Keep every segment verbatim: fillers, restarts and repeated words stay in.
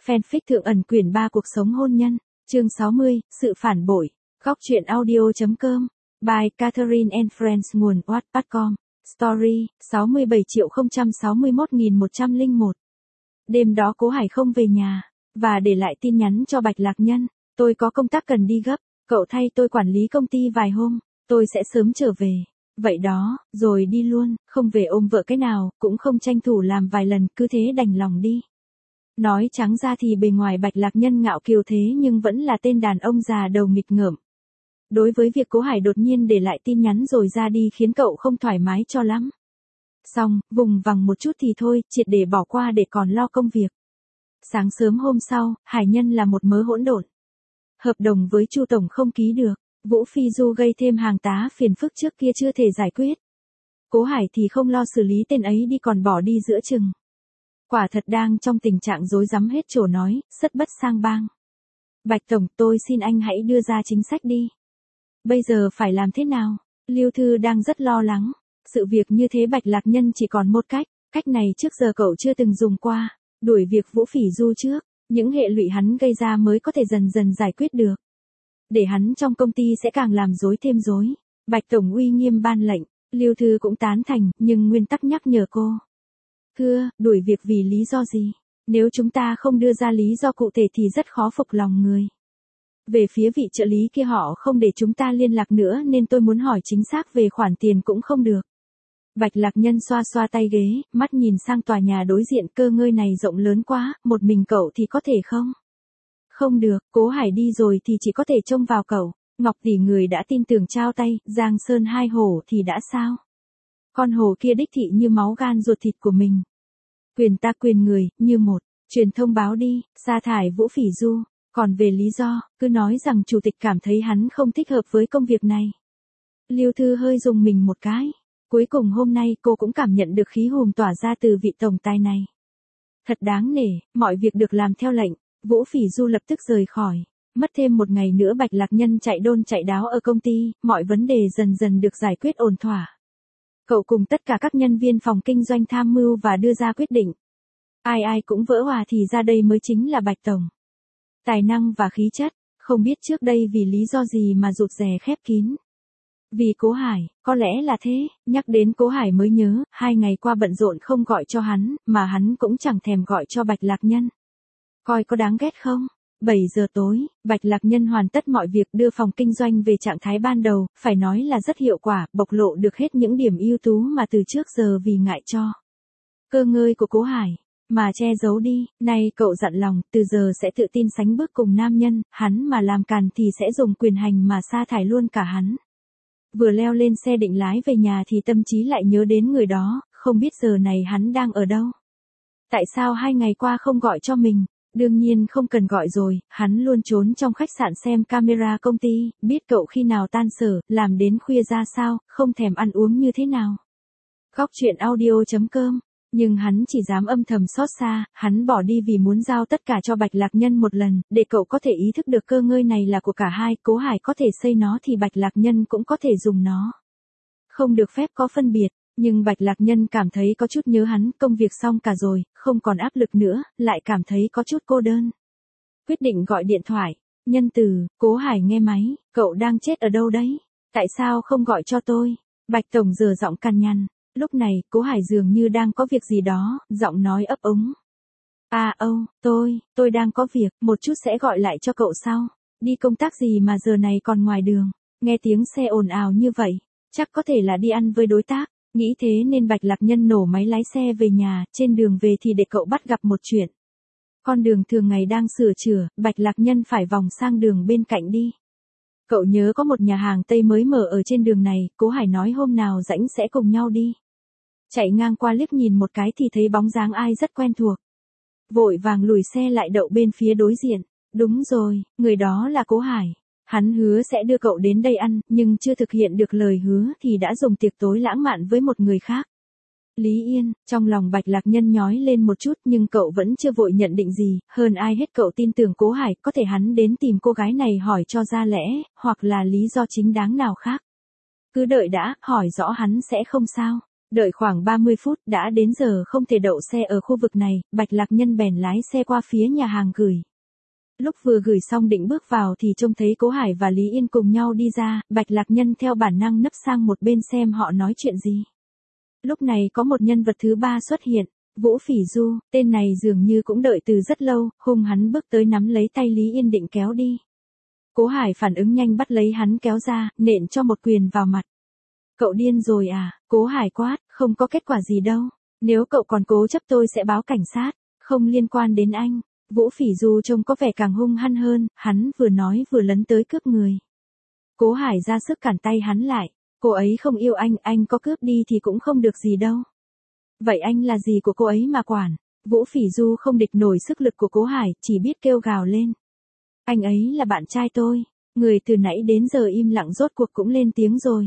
Fanfic Thượng ẩn quyển ba cuộc sống hôn nhân, chương sáu mươi, sự phản bội, góc truyện audio.com, by Catherine and Friends nguồn wattpad chấm com, story, sáu mươi bảy triệu không trăm sáu mươi mốt nghìn một trăm lẻ một. Đêm đó Cố Hải không về nhà, và để lại tin nhắn cho Bạch Lạc Nhân, tôi có công tác cần đi gấp, cậu thay tôi quản lý công ty vài hôm, tôi sẽ sớm trở về. Vậy đó, rồi đi luôn, không về ôm vợ cái nào, cũng không tranh thủ làm vài lần, cứ thế đành lòng đi. Nói trắng ra thì bề ngoài Bạch Lạc Nhân ngạo kiều thế nhưng vẫn là tên đàn ông già đầu nghịch ngợm. Đối với việc Cố Hải đột nhiên để lại tin nhắn rồi ra đi khiến cậu không thoải mái cho lắm. Xong, vùng vằng một chút thì thôi, triệt để bỏ qua để còn lo công việc. Sáng sớm hôm sau, Hải Nhân là một mớ hỗn độn. Hợp đồng với Chu tổng không ký được, Vũ Phi Du gây thêm hàng tá phiền phức trước kia chưa thể giải quyết. Cố Hải thì không lo xử lý tên ấy đi còn bỏ đi giữa chừng. Quả thật đang trong tình trạng rối rắm hết chỗ nói, sất bất sang bang. Bạch tổng, tôi xin anh hãy đưa ra chính sách đi. Bây giờ phải làm thế nào? Lưu Thư đang rất lo lắng. Sự việc như thế Bạch Lạc Nhân chỉ còn một cách, cách này trước giờ cậu chưa từng dùng qua, đuổi việc Vũ Phỉ Du trước, những hệ lụy hắn gây ra mới có thể dần dần giải quyết được. Để hắn trong công ty sẽ càng làm rối thêm rối. Bạch tổng uy nghiêm ban lệnh, Lưu Thư cũng tán thành, nhưng nguyên tắc nhắc nhở cô. Thưa, đuổi việc vì lý do gì? Nếu chúng ta không đưa ra lý do cụ thể thì rất khó phục lòng người. Về phía vị trợ lý kia họ không để chúng ta liên lạc nữa nên tôi muốn hỏi chính xác về khoản tiền cũng không được. Bạch Lạc Nhân xoa xoa tay ghế, mắt nhìn sang tòa nhà đối diện, cơ ngơi này rộng lớn quá, một mình cậu thì có thể không? Không được, Cố Hải đi rồi thì chỉ có thể trông vào cậu. Ngọc tỷ người đã tin tưởng trao tay, Giang Sơn hai hổ thì đã sao? Con hổ kia đích thị như máu gan ruột thịt của mình. Quyền ta quyền người, như một, truyền thông báo đi, sa thải Vũ Phỉ Du. Còn về lý do, cứ nói rằng chủ tịch cảm thấy hắn không thích hợp với công việc này. Lưu Thư hơi rùng mình một cái. Cuối cùng hôm nay cô cũng cảm nhận được khí hùm tỏa ra từ vị tổng tài này. Thật đáng nể, mọi việc được làm theo lệnh, Vũ Phỉ Du lập tức rời khỏi. Mất thêm một ngày nữa Bạch Lạc Nhân chạy đôn chạy đáo ở công ty, mọi vấn đề dần dần được giải quyết ổn thỏa. Cậu cùng tất cả các nhân viên phòng kinh doanh tham mưu và đưa ra quyết định. Ai ai cũng vỡ hòa thì ra đây mới chính là Bạch tổng. Tài năng và khí chất, không biết trước đây vì lý do gì mà rụt rè khép kín. Vì Cố Hải, có lẽ là thế, nhắc đến Cố Hải mới nhớ, hai ngày qua bận rộn không gọi cho hắn, mà hắn cũng chẳng thèm gọi cho Bạch Lạc Nhân. Coi có đáng ghét không? bảy giờ tối, Bạch Lạc Nhân hoàn tất mọi việc đưa phòng kinh doanh về trạng thái ban đầu, phải nói là rất hiệu quả, bộc lộ được hết những điểm ưu tú mà từ trước giờ vì ngại cho. Cơ ngơi của Cố Hải, mà che giấu đi, nay cậu dặn lòng, từ giờ sẽ tự tin sánh bước cùng nam nhân, hắn mà làm càn thì sẽ dùng quyền hành mà sa thải luôn cả hắn. Vừa leo lên xe định lái về nhà thì tâm trí lại nhớ đến người đó, không biết giờ này hắn đang ở đâu. Tại sao hai ngày qua không gọi cho mình? Đương nhiên không cần gọi rồi, hắn luôn trốn trong khách sạn xem camera công ty, biết cậu khi nào tan sở, làm đến khuya ra sao, không thèm ăn uống như thế nào. Góc truyện audio.com. Nhưng hắn chỉ dám âm thầm xót xa, hắn bỏ đi vì muốn giao tất cả cho Bạch Lạc Nhân một lần, để cậu có thể ý thức được cơ ngơi này là của cả hai, Cố Hải có thể xây nó thì Bạch Lạc Nhân cũng có thể dùng nó. Không được phép có phân biệt, nhưng Bạch Lạc Nhân cảm thấy có chút nhớ hắn, công việc xong cả rồi, không còn áp lực nữa, lại cảm thấy có chút cô đơn. Quyết định gọi điện thoại, nhân từ, Cố Hải nghe máy, cậu đang chết ở đâu đấy? Tại sao không gọi cho tôi? Bạch tổng giờ giọng cằn nhằn. Lúc này, Cố Hải dường như đang có việc gì đó, giọng nói ấp úng. À âu, tôi, tôi đang có việc, một chút sẽ gọi lại cho cậu sau. Đi công tác gì mà giờ này còn ngoài đường, nghe tiếng xe ồn ào như vậy, chắc có thể là đi ăn với đối tác. Nghĩ thế nên Bạch Lạc Nhân nổ máy lái xe về nhà, trên đường về thì để cậu bắt gặp một chuyện. Con đường thường ngày đang sửa chữa, Bạch Lạc Nhân phải vòng sang đường bên cạnh đi. Cậu nhớ có một nhà hàng Tây mới mở ở trên đường này, Cố Hải nói hôm nào rảnh sẽ cùng nhau đi. Chạy ngang qua liếc nhìn một cái thì thấy bóng dáng ai rất quen thuộc. Vội vàng lùi xe lại đậu bên phía đối diện. Đúng rồi, người đó là Cố Hải. Hắn hứa sẽ đưa cậu đến đây ăn, nhưng chưa thực hiện được lời hứa thì đã dùng tiệc tối lãng mạn với một người khác. Lý Yên, trong lòng Bạch Lạc Nhân nhói lên một chút nhưng cậu vẫn chưa vội nhận định gì, hơn ai hết cậu tin tưởng Cố Hải, có thể hắn đến tìm cô gái này hỏi cho ra lẽ, hoặc là lý do chính đáng nào khác. Cứ đợi đã, hỏi rõ hắn sẽ không sao. Đợi khoảng ba mươi phút đã đến giờ không thể đậu xe ở khu vực này, Bạch Lạc Nhân bèn lái xe qua phía nhà hàng gửi. Lúc vừa gửi xong định bước vào thì trông thấy Cố Hải và Lý Yên cùng nhau đi ra, Bạch Lạc Nhân theo bản năng nấp sang một bên xem họ nói chuyện gì. Lúc này có một nhân vật thứ ba xuất hiện, Vũ Phỉ Du, tên này dường như cũng đợi từ rất lâu, hung hắn bước tới nắm lấy tay Lý Yên định kéo đi. Cố Hải phản ứng nhanh bắt lấy hắn kéo ra, nện cho một quyền vào mặt. Cậu điên rồi à, Cố Hải quát, không có kết quả gì đâu. Nếu cậu còn cố chấp tôi sẽ báo cảnh sát, không liên quan đến anh. Vũ Phỉ Du trông có vẻ càng hung hăng hơn, hắn vừa nói vừa lấn tới cướp người. Cố Hải ra sức cản tay hắn lại, cô ấy không yêu anh, anh có cướp đi thì cũng không được gì đâu. Vậy anh là gì của cô ấy mà quản? Vũ Phỉ Du không địch nổi sức lực của Cố Hải, chỉ biết kêu gào lên. Anh ấy là bạn trai tôi. Người từ nãy đến giờ im lặng rốt cuộc cũng lên tiếng rồi.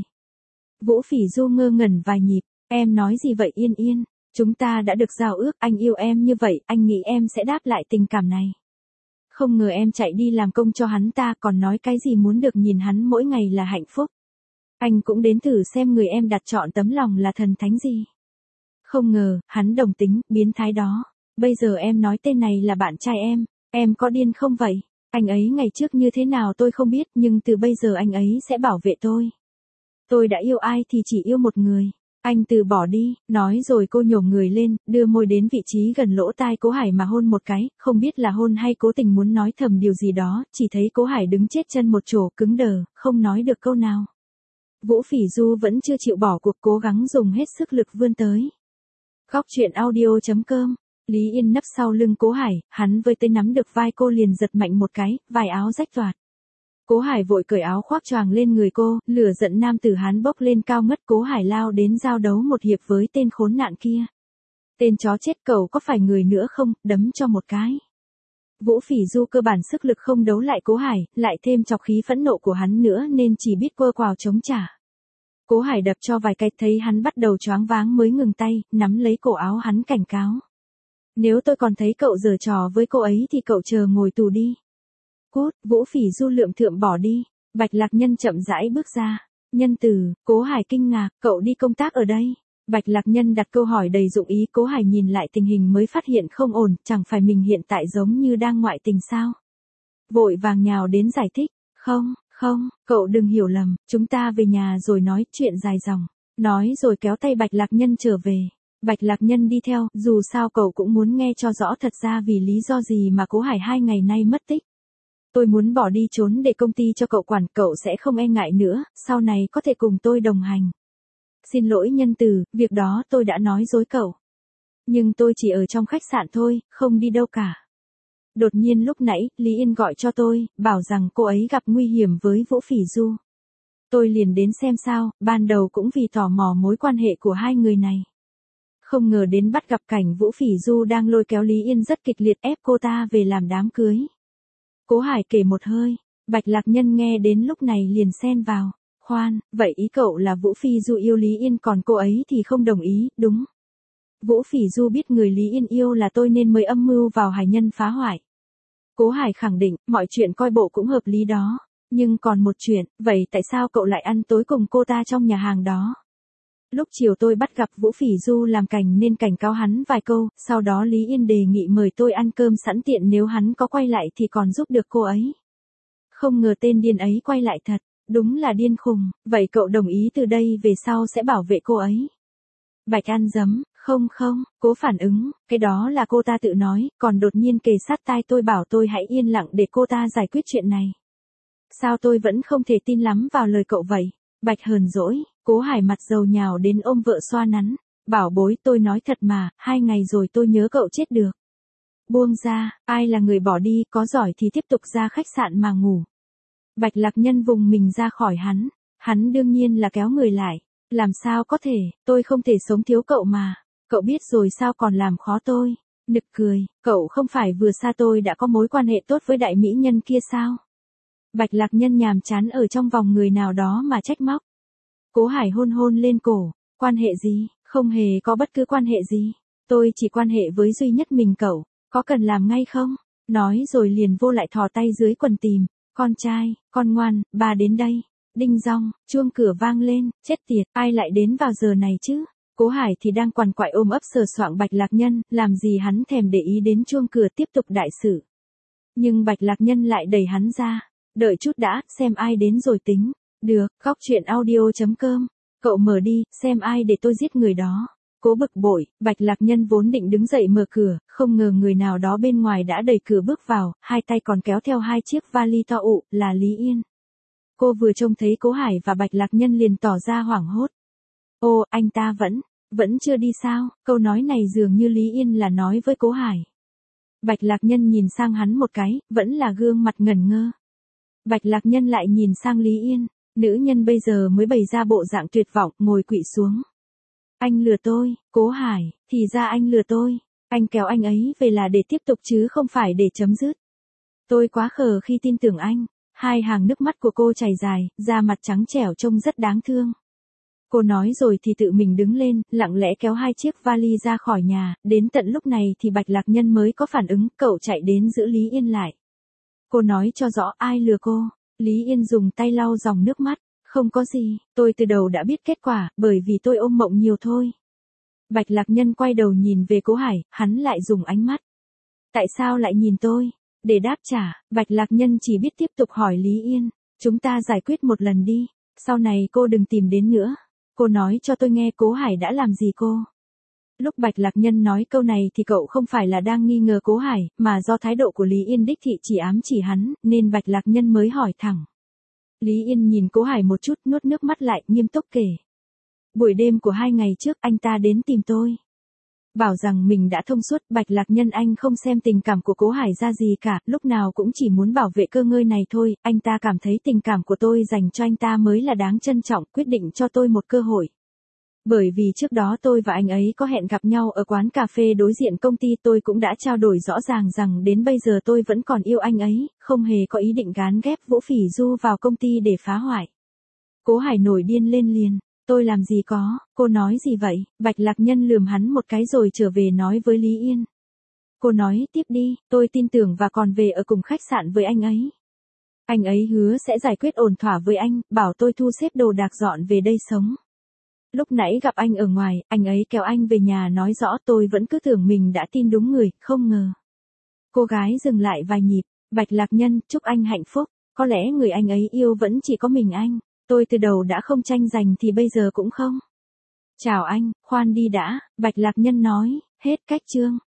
Vũ Phỉ Du ngơ ngẩn vài nhịp, em nói gì vậy Yên Yên? Chúng ta đã được giao ước, anh yêu em như vậy, anh nghĩ em sẽ đáp lại tình cảm này. Không ngờ em chạy đi làm công cho hắn ta, còn nói cái gì muốn được nhìn hắn mỗi ngày là hạnh phúc. Anh cũng đến thử xem người em đặt chọn tấm lòng là thần thánh gì. Không ngờ, hắn đồng tính, biến thái đó. Bây giờ em nói tên này là bạn trai em, em có điên không vậy? Anh ấy ngày trước như thế nào tôi không biết, nhưng từ bây giờ anh ấy sẽ bảo vệ tôi. Tôi đã yêu ai thì chỉ yêu một người. Anh từ bỏ đi, nói rồi cô nhổm người lên, đưa môi đến vị trí gần lỗ tai Cố Hải mà hôn một cái, không biết là hôn hay cố tình muốn nói thầm điều gì đó, chỉ thấy Cố Hải đứng chết chân một chỗ cứng đờ, không nói được câu nào. Vũ Phỉ Du vẫn chưa chịu bỏ cuộc, cố gắng dùng hết sức lực vươn tới. Góc truyện audio chấm com. Lý Yên nấp sau lưng Cố Hải, hắn với tay nắm được vai cô liền giật mạnh một cái, vài áo rách toạc. Cố Hải vội cởi áo khoác choàng lên người cô, lửa giận nam tử hắn bốc lên cao ngất. Cố Hải lao đến giao đấu một hiệp với tên khốn nạn kia. Tên chó chết, cậu có phải người nữa không, đấm cho một cái. Vũ Phỉ Du cơ bản sức lực không đấu lại Cố Hải, lại thêm chọc khí phẫn nộ của hắn nữa nên chỉ biết quơ quào chống trả. Cố Hải đập cho vài cái, thấy hắn bắt đầu choáng váng mới ngừng tay, nắm lấy cổ áo hắn cảnh cáo. Nếu tôi còn thấy cậu giở trò với cô ấy thì cậu chờ ngồi tù đi. Cút, Vũ Phỉ Du lượm thượm bỏ đi. Bạch Lạc Nhân chậm rãi bước ra. Nhân tử, Cố Hải kinh ngạc, cậu đi công tác ở đây. Bạch Lạc Nhân đặt câu hỏi đầy dụng ý. Cố Hải nhìn lại tình hình mới phát hiện không ổn, chẳng phải mình hiện tại giống như đang ngoại tình sao. Vội vàng nhào đến giải thích, không, không, cậu đừng hiểu lầm, chúng ta về nhà rồi nói chuyện dài dòng. Nói rồi kéo tay Bạch Lạc Nhân trở về. Bạch Lạc Nhân đi theo, dù sao cậu cũng muốn nghe cho rõ thật ra vì lý do gì mà Cố Hải hai ngày nay mất tích. Tôi muốn bỏ đi trốn để công ty cho cậu quản, cậu sẽ không e ngại nữa, sau này có thể cùng tôi đồng hành. Xin lỗi nhân từ, việc đó tôi đã nói dối cậu. Nhưng tôi chỉ ở trong khách sạn thôi, không đi đâu cả. Đột nhiên lúc nãy, Lý Yên gọi cho tôi, bảo rằng cô ấy gặp nguy hiểm với Vũ Phỉ Du. Tôi liền đến xem sao, ban đầu cũng vì tò mò mối quan hệ của hai người này. Không ngờ đến bắt gặp cảnh Vũ Phỉ Du đang lôi kéo Lý Yên rất kịch liệt ép cô ta về làm đám cưới. Cố Hải kể một hơi, Bạch Lạc Nhân nghe đến lúc này liền xen vào. Khoan, vậy ý cậu là Vũ Phỉ Du yêu Lý Yên còn cô ấy thì không đồng ý, đúng? Vũ Phỉ Du biết người Lý Yên yêu là tôi nên mới âm mưu vào Hải Nhân phá hoại. Cố Hải khẳng định, mọi chuyện coi bộ cũng hợp lý đó. Nhưng còn một chuyện, vậy tại sao cậu lại ăn tối cùng cô ta trong nhà hàng đó? Lúc chiều tôi bắt gặp Vũ Phỉ Du làm cảnh nên cảnh cáo hắn vài câu, sau đó Lý Yên đề nghị mời tôi ăn cơm sẵn tiện nếu hắn có quay lại thì còn giúp được cô ấy. Không ngờ tên điên ấy quay lại thật, đúng là điên khùng, vậy cậu đồng ý từ đây về sau sẽ bảo vệ cô ấy. Bạch ăn dấm, không không, Cố phản ứng, cái đó là cô ta tự nói, còn đột nhiên kề sát tai tôi bảo tôi hãy yên lặng để cô ta giải quyết chuyện này. Sao tôi vẫn không thể tin lắm vào lời cậu vậy? Bạch hờn dỗi, Cố Hải mặt dầu nhào đến ôm vợ xoa nắn. Bảo bối, tôi nói thật mà, hai ngày rồi tôi nhớ cậu chết được. Buông ra, ai là người bỏ đi, có giỏi thì tiếp tục ra khách sạn mà ngủ. Bạch Lạc Nhân vùng mình ra khỏi hắn. Hắn đương nhiên là kéo người lại. Làm sao có thể, tôi không thể sống thiếu cậu mà. Cậu biết rồi sao còn làm khó tôi. Nực cười, cậu không phải vừa xa tôi đã có mối quan hệ tốt với đại mỹ nhân kia sao? Bạch Lạc Nhân nhàm chán ở trong vòng người nào đó mà trách móc. Cố Hải hôn hôn lên cổ, quan hệ gì, không hề có bất cứ quan hệ gì. Tôi chỉ quan hệ với duy nhất mình cậu, có cần làm ngay không? Nói rồi liền vô lại thò tay dưới quần tìm. Con trai, con ngoan, bà đến đây. Đinh dong, chuông cửa vang lên, chết tiệt, ai lại đến vào giờ này chứ? Cố Hải thì đang quằn quại ôm ấp sờ soạng Bạch Lạc Nhân, làm gì hắn thèm để ý đến chuông cửa tiếp tục đại sự. Nhưng Bạch Lạc Nhân lại đẩy hắn ra. Đợi chút đã, xem ai đến rồi tính. Được, góc chuyện audio.com. Cậu mở đi, xem ai để tôi giết người đó. Cố bực bội, Bạch Lạc Nhân vốn định đứng dậy mở cửa, không ngờ người nào đó bên ngoài đã đẩy cửa bước vào, hai tay còn kéo theo hai chiếc vali to ụ, là Lý Yên. Cô vừa trông thấy Cố Hải và Bạch Lạc Nhân liền tỏ ra hoảng hốt. Ô, anh ta vẫn, vẫn chưa đi sao? Câu nói này dường như Lý Yên là nói với Cố Hải. Bạch Lạc Nhân nhìn sang hắn một cái, vẫn là gương mặt ngẩn ngơ. Bạch Lạc Nhân lại nhìn sang Lý Yên, nữ nhân bây giờ mới bày ra bộ dạng tuyệt vọng, ngồi quỵ xuống. Anh lừa tôi, Cố Hải, thì ra anh lừa tôi, anh kéo anh ấy về là để tiếp tục chứ không phải để chấm dứt. Tôi quá khờ khi tin tưởng anh. Hai hàng nước mắt của cô chảy dài, da mặt trắng trẻo trông rất đáng thương. Cô nói rồi thì tự mình đứng lên, lặng lẽ kéo hai chiếc vali ra khỏi nhà, đến tận lúc này thì Bạch Lạc Nhân mới có phản ứng, cậu chạy đến giữ Lý Yên lại. Cô nói cho rõ ai lừa cô. Lý Yên dùng tay lau dòng nước mắt, không có gì, tôi từ đầu đã biết kết quả, bởi vì tôi ôm mộng nhiều thôi. Bạch Lạc Nhân quay đầu nhìn về Cố Hải, hắn lại dùng ánh mắt. Tại sao lại nhìn tôi? Để đáp trả, Bạch Lạc Nhân chỉ biết tiếp tục hỏi Lý Yên, chúng ta giải quyết một lần đi, sau này cô đừng tìm đến nữa. Cô nói cho tôi nghe Cố Hải đã làm gì cô. Lúc Bạch Lạc Nhân nói câu này thì cậu không phải là đang nghi ngờ Cố Hải, mà do thái độ của Lý Yên đích thị chỉ ám chỉ hắn, nên Bạch Lạc Nhân mới hỏi thẳng. Lý Yên nhìn Cố Hải một chút, nuốt nước mắt lại, nghiêm túc kể. Buổi đêm của hai ngày trước anh ta đến tìm tôi. Bảo rằng mình đã thông suốt. Bạch Lạc Nhân anh không xem tình cảm của Cố Hải ra gì cả, lúc nào cũng chỉ muốn bảo vệ cơ ngơi này thôi, anh ta cảm thấy tình cảm của tôi dành cho anh ta mới là đáng trân trọng, quyết định cho tôi một cơ hội. Bởi vì trước đó tôi và anh ấy có hẹn gặp nhau ở quán cà phê đối diện công ty, tôi cũng đã trao đổi rõ ràng rằng đến bây giờ tôi vẫn còn yêu anh ấy, không hề có ý định gán ghép Vũ Phỉ Du vào công ty để phá hoại. Cố Hải nổi điên lên liền. Tôi làm gì có, cô nói gì vậy? Bạch Lạc Nhân lườm hắn một cái rồi trở về nói với Lý Yên. Cô nói tiếp đi, tôi tin tưởng và còn về ở cùng khách sạn với anh ấy. Anh ấy hứa sẽ giải quyết ổn thỏa với anh, bảo tôi thu xếp đồ đạc dọn về đây sống. Lúc nãy gặp anh ở ngoài, anh ấy kéo anh về nhà nói rõ, tôi vẫn cứ tưởng mình đã tin đúng người, không ngờ. Cô gái dừng lại vài nhịp, Bạch Lạc Nhân, chúc anh hạnh phúc, có lẽ người anh ấy yêu vẫn chỉ có mình anh. Tôi từ đầu đã không tranh giành thì bây giờ cũng không. Chào anh, khoan đi đã, Bạch Lạc Nhân nói, hết cách chương.